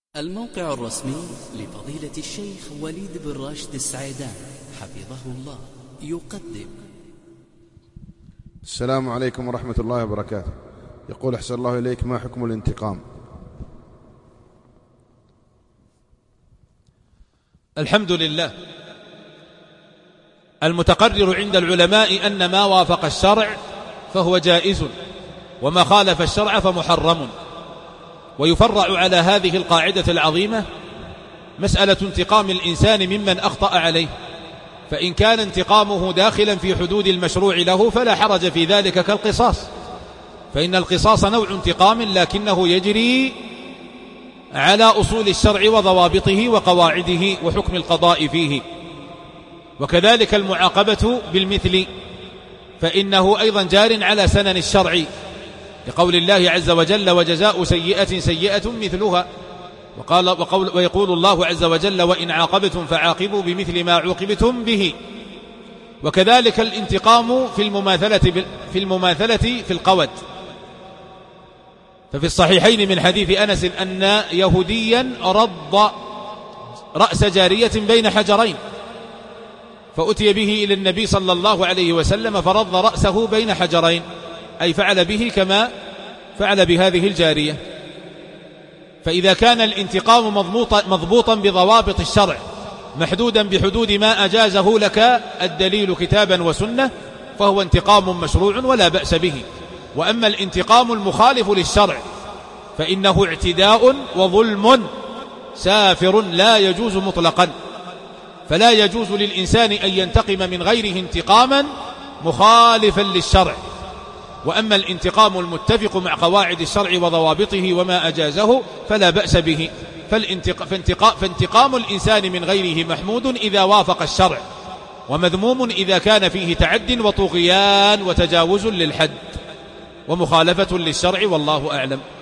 الموقع الرسمي لفضيلة الشيخ وليد بن راشد السعيدان حفظه الله يقدم. السلام عليكم ورحمة الله وبركاته. يقول أحسن الله إليك، ما حكم الانتقام؟ الحمد لله. المتقرر عند العلماء أن ما وافق الشرع فهو جائز، وما خالف الشرع فمحرم. ويفرع على هذه القاعدة العظيمة مسألة انتقام الإنسان ممن أخطأ عليه، فإن كان انتقامه داخلا في حدود المشروع له فلا حرج في ذلك كالقصاص، فإن القصاص نوع انتقام لكنه يجري على أصول الشرع وضوابطه وقواعده وحكم القضاء فيه. وكذلك المعاقبة بالمثل فإنه أيضا جار على سنن الشرع، لقول الله عز وجل: وجزاء سيئة سيئة مثلها. ويقول الله عز وجل: وإن عاقبتم فعاقبوا بمثل ما عوقبتم به. وكذلك الانتقام في المماثلة في القود، ففي الصحيحين من حديث أنس أن يهوديا رض رأس جارية بين حجرين، فأتي به إلى النبي صلى الله عليه وسلم فرض رأسه بين حجرين، أي فعل به كما فعل بهذه الجارية. فإذا كان الانتقام مضبوطا بضوابط الشرع محدودا بحدود ما أجازه لك الدليل كتابا وسنة فهو انتقام مشروع ولا بأس به. وأما الانتقام المخالف للشرع فإنه اعتداء وظلم سافر لا يجوز مطلقا، فلا يجوز للإنسان أن ينتقم من غيره انتقاما مخالفا للشرع. وأما الانتقام المتفق مع قواعد الشرع وضوابطه وما أجازه فلا بأس به. فانتقام الإنسان من غيره محمود إذا وافق الشرع، ومذموم إذا كان فيه تعد وطغيان وتجاوز للحد ومخالفة للشرع، والله أعلم.